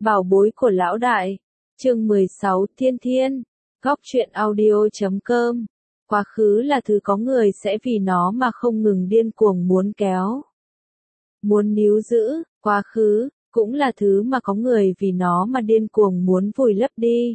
Bảo bối của lão đại. Chương 16 Thiên Thiên. Góc truyện audio.com. Quá khứ là thứ có người sẽ vì nó mà không ngừng điên cuồng muốn kéo. Muốn níu giữ, quá khứ, cũng là thứ mà có người vì nó mà điên cuồng muốn vùi lấp đi.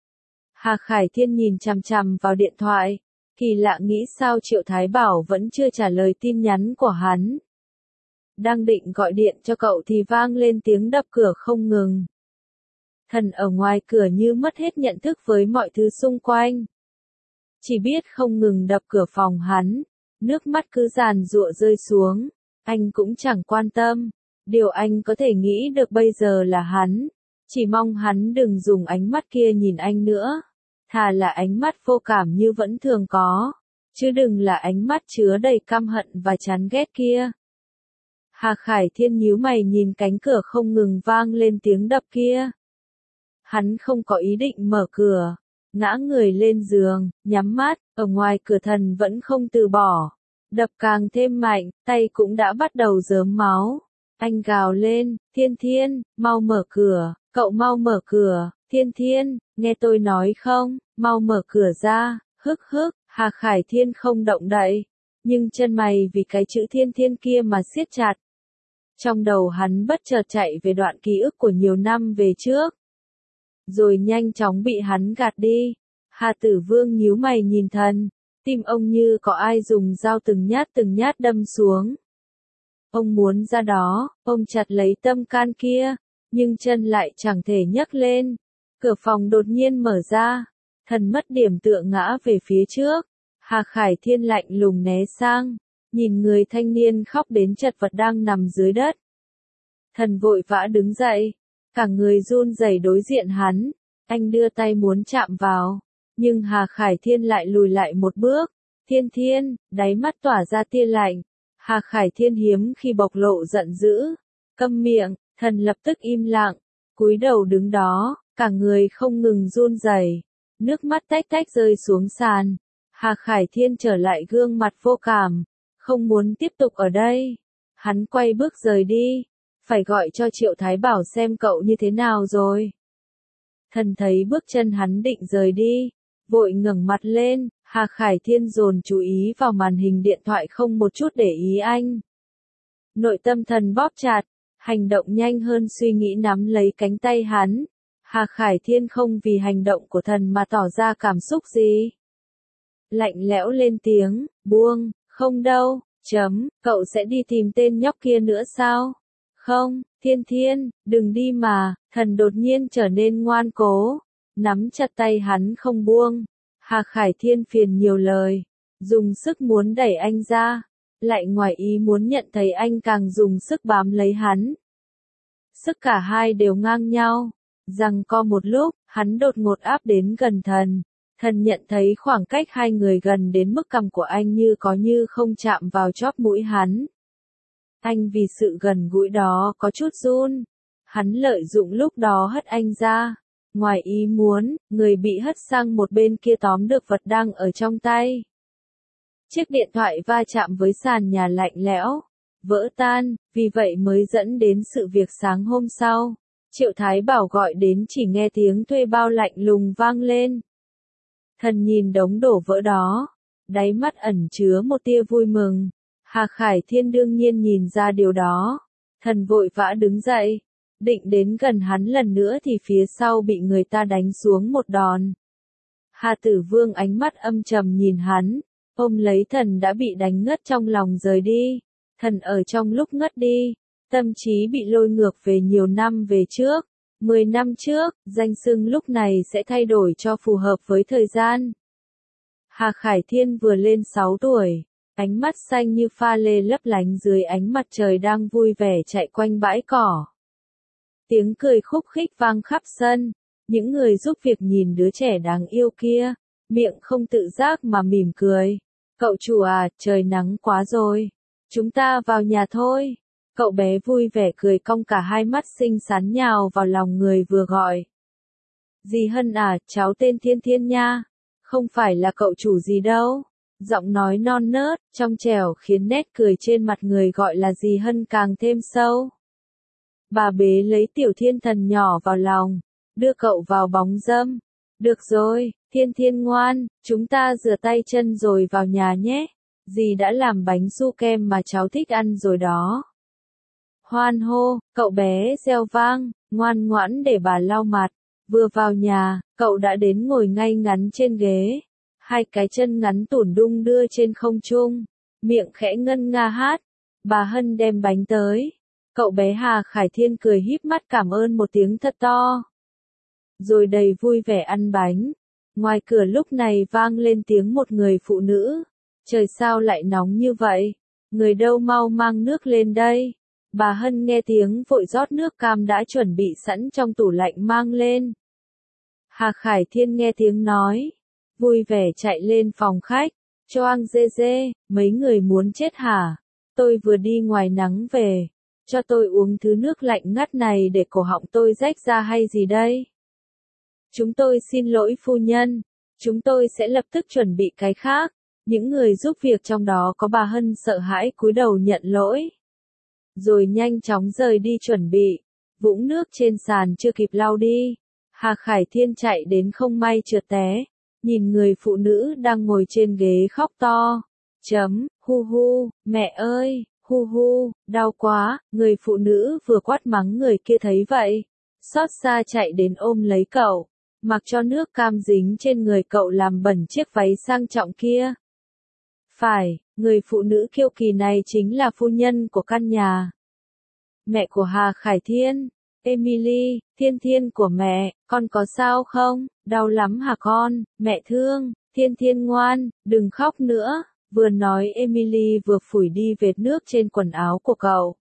Hà Khải Thiên nhìn chằm chằm vào điện thoại, kỳ lạ nghĩ sao Triệu Thái Bảo vẫn chưa trả lời tin nhắn của hắn. Đang định gọi điện cho cậu thì vang lên tiếng đập cửa không ngừng. Thần ở ngoài cửa như mất hết nhận thức với mọi thứ xung quanh. Chỉ biết không ngừng đập cửa phòng hắn, nước mắt cứ giàn giụa rơi xuống, anh cũng chẳng quan tâm. Điều anh có thể nghĩ được bây giờ là hắn, chỉ mong hắn đừng dùng ánh mắt kia nhìn anh nữa. Thà là ánh mắt vô cảm như vẫn thường có, chứ đừng là ánh mắt chứa đầy căm hận và chán ghét kia. Hà Khải Thiên nhíu mày nhìn cánh cửa không ngừng vang lên tiếng đập kia. Hắn không có ý định mở cửa, ngã người lên giường, nhắm mắt, ở ngoài cửa thần vẫn không từ bỏ. Đập càng thêm mạnh, tay cũng đã bắt đầu rớm máu. Anh gào lên, Thiên Thiên, mau mở cửa, cậu mau mở cửa, Thiên Thiên, nghe tôi nói không, mau mở cửa ra, hức hức, Hà Khải Thiên không động đậy, nhưng chân mày vì cái chữ Thiên Thiên kia mà siết chặt. Trong đầu hắn bất chợt chạy về đoạn ký ức của nhiều năm về trước. Rồi nhanh chóng bị hắn gạt đi. Hà Tử Vương nhíu mày nhìn thần, tim ông như có ai dùng dao từng nhát đâm xuống. Ông muốn ra đó, ông chặt lấy tâm can kia, nhưng chân lại chẳng thể nhấc lên. Cửa phòng đột nhiên mở ra, thần mất điểm tựa ngã về phía trước. Hà Khải Thiên lạnh lùng né sang, nhìn người thanh niên khóc đến chật vật đang nằm dưới đất. Thần vội vã đứng dậy, cả người run rẩy đối diện hắn, anh đưa tay muốn chạm vào, nhưng Hà Khải Thiên lại lùi lại một bước. Thiên Thiên, đáy mắt tỏa ra tia lạnh. Hà Khải Thiên hiếm khi bộc lộ giận dữ. Câm miệng, thần lập tức im lặng, cúi đầu đứng đó, cả người không ngừng run rẩy, nước mắt tách tách rơi xuống sàn. Hà Khải Thiên trở lại gương mặt vô cảm, không muốn tiếp tục ở đây. Hắn quay bước rời đi, phải gọi cho Triệu Thái Bảo xem cậu như thế nào rồi. Thần thấy bước chân hắn định rời đi, vội ngẩng mặt lên. Hà Khải Thiên dồn chú ý vào màn hình điện thoại không một chút để ý anh. Nội tâm thần bóp chặt, hành động nhanh hơn suy nghĩ nắm lấy cánh tay hắn. Hà Khải Thiên không vì hành động của thần mà tỏ ra cảm xúc gì. Lạnh lẽo lên tiếng, buông, không đâu, cậu sẽ đi tìm tên nhóc kia nữa sao? Không, Thiên Thiên, đừng đi mà, thần đột nhiên trở nên ngoan cố, nắm chặt tay hắn không buông. Hà Khải Thiên phiền nhiều lời, dùng sức muốn đẩy anh ra, lại ngoài ý muốn nhận thấy anh càng dùng sức bám lấy hắn. Sức cả hai đều ngang nhau, giằng co một lúc, hắn đột ngột áp đến gần thần. Thần nhận thấy khoảng cách hai người gần đến mức cằm của anh như có như không chạm vào chóp mũi hắn. Anh vì sự gần gũi đó có chút run. Hắn lợi dụng lúc đó hất anh ra. Ngoài ý muốn, người bị hất sang một bên kia tóm được vật đang ở trong tay. Chiếc điện thoại va chạm với sàn nhà lạnh lẽo, vỡ tan, vì vậy mới dẫn đến sự việc sáng hôm sau. Triệu Thái Bảo gọi đến chỉ nghe tiếng thuê bao lạnh lùng vang lên. Thần nhìn đống đổ vỡ đó, đáy mắt ẩn chứa một tia vui mừng. Hà Khải Thiên đương nhiên nhìn ra điều đó. Thần vội vã đứng dậy, định đến gần hắn lần nữa thì phía sau bị người ta đánh xuống một đòn. Hà Tử Vương ánh mắt âm trầm nhìn hắn, ôm lấy thần đã bị đánh ngất trong lòng rời đi. Thần ở trong lúc ngất đi, tâm trí bị lôi ngược về nhiều năm về trước. 10 năm trước, danh xưng lúc này sẽ thay đổi cho phù hợp với thời gian. Hà Khải Thiên vừa lên 6 tuổi, ánh mắt xanh như pha lê lấp lánh dưới ánh mặt trời đang vui vẻ chạy quanh bãi cỏ. Tiếng cười khúc khích vang khắp sân, những người giúp việc nhìn đứa trẻ đáng yêu kia, miệng không tự giác mà mỉm cười. Cậu chủ à, trời nắng quá rồi, chúng ta vào nhà thôi. Cậu bé vui vẻ cười cong cả hai mắt xinh xắn nhào vào lòng người vừa gọi. Dì Hân à, cháu tên Thiên Thiên nha, không phải là cậu chủ gì đâu. Giọng nói non nớt, trong trẻo khiến nét cười trên mặt người gọi là dì Hân càng thêm sâu. Bà bế lấy Tiểu Thiên Thần nhỏ vào lòng, đưa cậu vào bóng râm. Được rồi, Thiên Thiên ngoan, chúng ta rửa tay chân rồi vào nhà nhé. Dì đã làm bánh su kem mà cháu thích ăn rồi đó. Hoan hô, cậu bé reo vang, ngoan ngoãn để bà lau mặt. Vừa vào nhà, cậu đã đến ngồi ngay ngắn trên ghế. Hai cái chân ngắn tủn đung đưa trên không trung, miệng khẽ ngân nga hát. Bà Hân đem bánh tới. Cậu bé Hà Khải Thiên cười híp mắt cảm ơn một tiếng thật to. Rồi đầy vui vẻ ăn bánh. Ngoài cửa lúc này vang lên tiếng một người phụ nữ. Trời sao lại nóng như vậy? Người đâu mau mang nước lên đây. Bà Hân nghe tiếng vội rót nước cam đã chuẩn bị sẵn trong tủ lạnh mang lên. Hà Khải Thiên nghe tiếng nói. Vui vẻ chạy lên phòng khách. Choang dê dê, mấy người muốn chết hả? Tôi vừa đi ngoài nắng về. Cho tôi uống thứ nước lạnh ngắt này để cổ họng tôi rách ra hay gì đây? Chúng tôi xin lỗi phu nhân. Chúng tôi sẽ lập tức chuẩn bị cái khác. Những người giúp việc trong đó có bà Hân sợ hãi cúi đầu nhận lỗi. Rồi nhanh chóng rời đi chuẩn bị. Vũng nước trên sàn chưa kịp lau đi. Hà Khải Thiên chạy đến không may trượt té. Nhìn người phụ nữ đang ngồi trên ghế khóc to. Hu hu, mẹ ơi, hu hu, đau quá. Người phụ nữ vừa quát mắng người kia thấy vậy. Xót xa chạy đến ôm lấy cậu. Mặc cho nước cam dính trên người cậu làm bẩn chiếc váy sang trọng kia. Phải, người phụ nữ kiêu kỳ này chính là phu nhân của căn nhà. Mẹ của Hà Khải Thiên. Emily, Thiên Thiên của mẹ, con có sao không? Đau lắm hả con? Mẹ thương. Thiên Thiên ngoan, đừng khóc nữa. Vừa nói Emily vừa phủi đi vệt nước trên quần áo của cậu.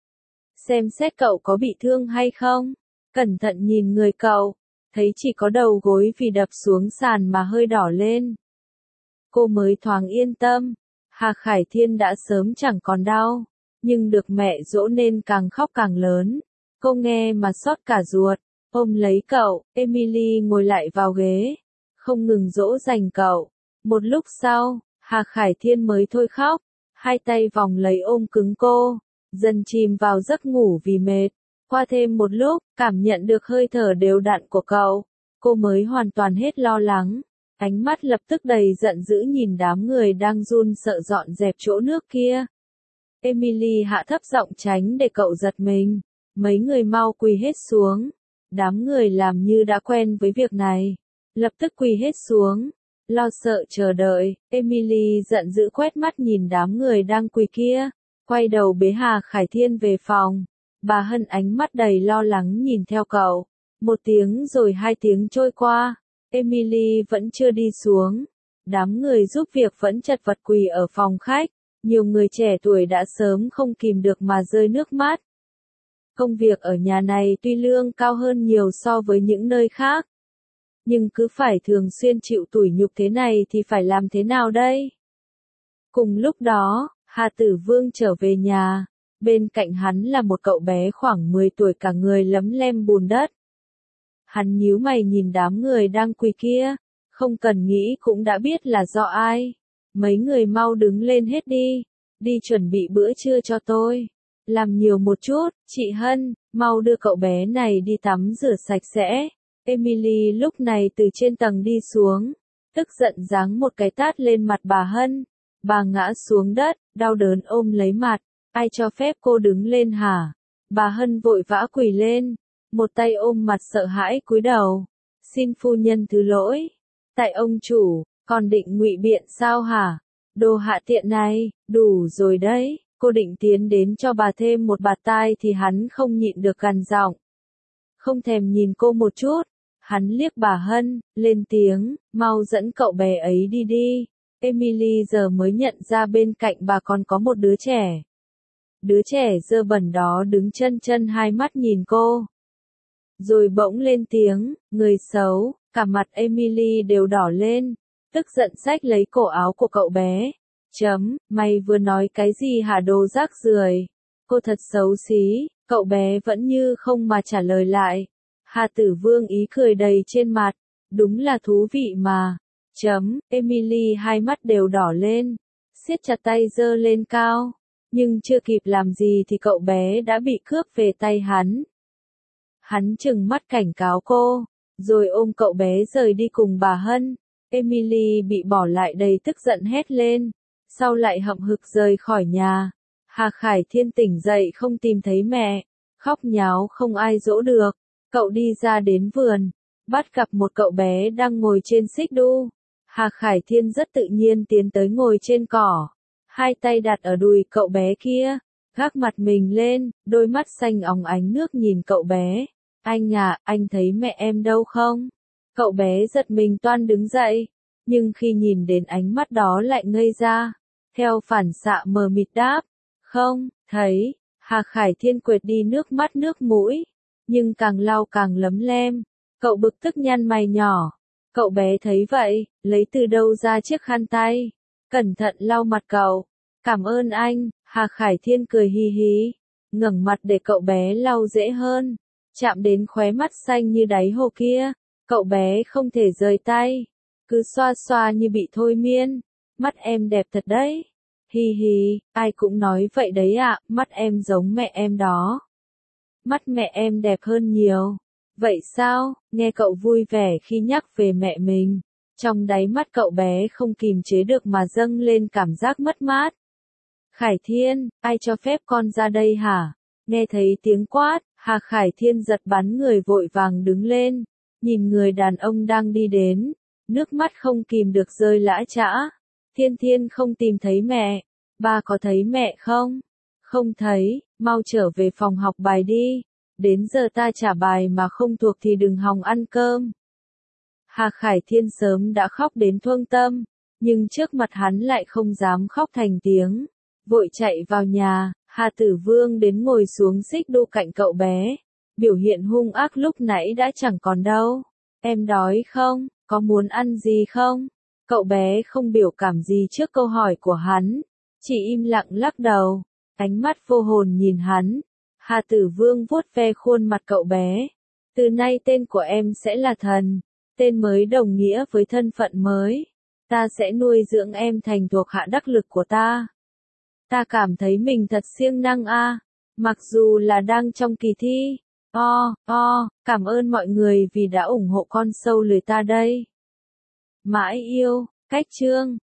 Xem xét cậu có bị thương hay không? Cẩn thận nhìn người cậu. Thấy chỉ có đầu gối vì đập xuống sàn mà hơi đỏ lên. Cô mới thoáng yên tâm. Hà Khải Thiên đã sớm chẳng còn đau. Nhưng được mẹ dỗ nên càng khóc càng lớn. Cô nghe mà xót cả ruột. Ôm lấy cậu, Emily ngồi lại vào ghế. Không ngừng dỗ dành cậu. Một lúc sau, Hà Khải Thiên mới thôi khóc. Hai tay vòng lấy ôm cứng cô. Dần chìm vào giấc ngủ vì mệt. Qua thêm một lúc, cảm nhận được hơi thở đều đặn của cậu. Cô mới hoàn toàn hết lo lắng. Ánh mắt lập tức đầy giận dữ nhìn đám người đang run sợ dọn dẹp chỗ nước kia. Emily hạ thấp giọng tránh để cậu giật mình. Mấy người mau quỳ hết xuống. Đám người làm như đã quen với việc này. Lập tức quỳ hết xuống. Lo sợ chờ đợi, Emily giận dữ quét mắt nhìn đám người đang quỳ kia. Quay đầu bế Hà Khải Thiên về phòng. Bà Hân ánh mắt đầy lo lắng nhìn theo cậu. Một tiếng rồi hai tiếng trôi qua. Emily vẫn chưa đi xuống. Đám người giúp việc vẫn chật vật quỳ ở phòng khách. Nhiều người trẻ tuổi đã sớm không kìm được mà rơi nước mắt. Công việc ở nhà này tuy lương cao hơn nhiều so với những nơi khác. Nhưng cứ phải thường xuyên chịu tủi nhục thế này thì phải làm thế nào đây? Cùng lúc đó, Hà Tử Vương trở về nhà. Bên cạnh hắn là một cậu bé khoảng 10 tuổi cả người lấm lem bùn đất. Hắn nhíu mày nhìn đám người đang quỳ kia. Không cần nghĩ cũng đã biết là do ai. Mấy người mau đứng lên hết đi. Đi chuẩn bị bữa trưa cho tôi. Làm nhiều một chút, chị Hân, mau đưa cậu bé này đi tắm rửa sạch sẽ. Emily lúc này từ trên tầng đi xuống. Tức giận giáng một cái tát lên mặt bà Hân. Bà ngã xuống đất, đau đớn ôm lấy mặt. Ai cho phép cô đứng lên hả? Bà Hân vội vã quỳ lên. Một tay ôm mặt sợ hãi cúi đầu. Xin phu nhân thứ lỗi. Tại ông chủ, còn định ngụy biện sao hả? Đồ hạ tiện này, đủ rồi đấy. Cô định tiến đến cho bà thêm một bạt tai thì hắn không nhịn được gằn giọng. Không thèm nhìn cô một chút. Hắn liếc bà Hân, lên tiếng, mau dẫn cậu bé ấy đi đi. Emily giờ mới nhận ra bên cạnh bà còn có một đứa trẻ. Đứa trẻ dơ bẩn đó đứng chân chân hai mắt nhìn cô. Rồi bỗng lên tiếng, người xấu, cả mặt Emily đều đỏ lên. Tức giận xách lấy cổ áo của cậu bé. Mày vừa nói cái gì hả đồ rác rưởi? Cô thật xấu xí, cậu bé vẫn như không mà trả lời lại. Hà Tử Vương ý cười đầy trên mặt. Đúng là thú vị mà. Emily hai mắt đều đỏ lên. Siết chặt tay giơ lên cao. Nhưng chưa kịp làm gì thì cậu bé đã bị cướp về tay hắn. Hắn trừng mắt cảnh cáo cô, rồi ôm cậu bé rời đi cùng bà Hân. Emily bị bỏ lại đầy tức giận hét lên, sau lại hậm hực rời khỏi nhà. Hà Khải Thiên tỉnh dậy không tìm thấy mẹ, khóc nháo không ai dỗ được. Cậu đi ra đến vườn, bắt gặp một cậu bé đang ngồi trên xích đu. Hà Khải Thiên rất tự nhiên tiến tới ngồi trên cỏ, hai tay đặt ở đùi cậu bé kia, gác mặt mình lên, đôi mắt xanh óng ánh nước nhìn cậu bé. Anh à, anh thấy mẹ em đâu không? Cậu bé giật mình toan đứng dậy, nhưng khi nhìn đến ánh mắt đó lại ngây ra, theo phản xạ mờ mịt đáp, không, thấy. Hà Khải Thiên quệt đi nước mắt nước mũi, nhưng càng lau càng lấm lem, cậu bực tức nhăn mày nhỏ. Cậu bé thấy vậy, lấy từ đâu ra chiếc khăn tay, cẩn thận lau mặt cậu. Cảm ơn anh, Hà Khải Thiên cười hi hí, ngẩng mặt để cậu bé lau dễ hơn, chạm đến khóe mắt xanh như đáy hồ kia, cậu bé không thể rời tay, cứ xoa xoa như bị thôi miên. Mắt em đẹp thật đấy. Hi hi, ai cũng nói vậy đấy ạ, mắt em giống mẹ em đó. Mắt mẹ em đẹp hơn nhiều. Vậy sao? Nghe cậu vui vẻ khi nhắc về mẹ mình. Trong đáy mắt cậu bé không kìm chế được mà dâng lên cảm giác mất mát. Khải Thiên, ai cho phép con ra đây hả? Nghe thấy tiếng quát, Hà Khải Thiên giật bắn người vội vàng đứng lên, nhìn người đàn ông đang đi đến, nước mắt không kìm được rơi lã chã. Thiên Thiên không tìm thấy mẹ, ba có thấy mẹ không? Không thấy, mau trở về phòng học bài đi, đến giờ ta trả bài mà không thuộc thì đừng hòng ăn cơm. Hà Khải Thiên sớm đã khóc đến thương tâm, nhưng trước mặt hắn lại không dám khóc thành tiếng, vội chạy vào nhà. Hà Tử Vương đến ngồi xuống xích đu cạnh cậu bé, biểu hiện hung ác lúc nãy đã chẳng còn đâu. Em đói không? Có muốn ăn gì không? Cậu bé không biểu cảm gì trước câu hỏi của hắn, chỉ im lặng lắc đầu, ánh mắt vô hồn nhìn hắn. Hà Tử Vương vuốt ve khuôn mặt cậu bé. Từ nay tên của em sẽ là Thần, tên mới đồng nghĩa với thân phận mới. Ta sẽ nuôi dưỡng em thành thuộc hạ đắc lực của ta. Ta cảm thấy mình thật siêng năng a, mặc dù là đang trong kỳ thi. Cảm ơn mọi người vì đã ủng hộ con sâu lười ta đây. Mãi yêu, cách chương.